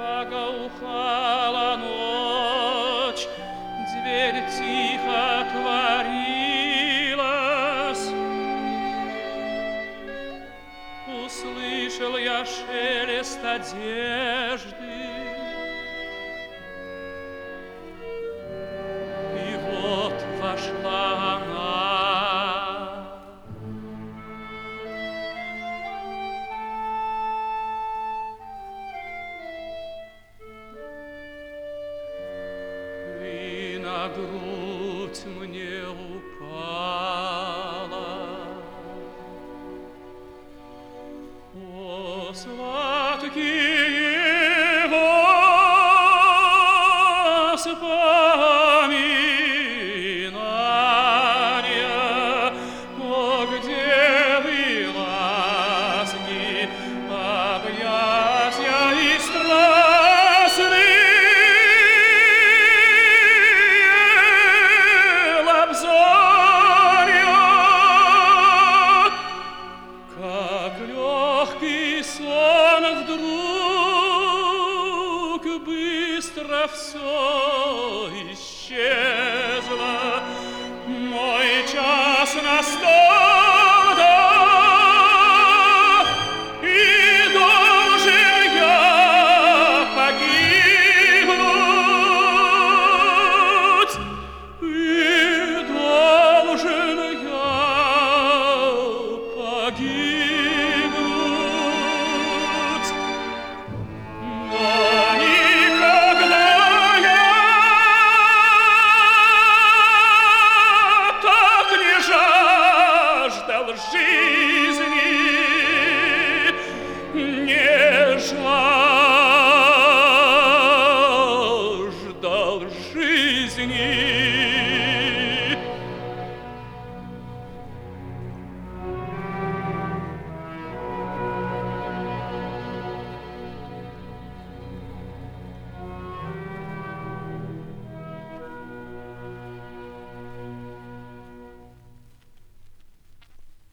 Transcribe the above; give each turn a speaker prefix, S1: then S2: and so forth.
S1: Благоухала ночь, дверь тихо отворилась. Услышал я шелест одежды, и вот вошла она. И на грудь мне упала. О, сладкие воспоминания, о, где вы ласки, объятия и страстные лобзания, как легкий сон вдруг быстро все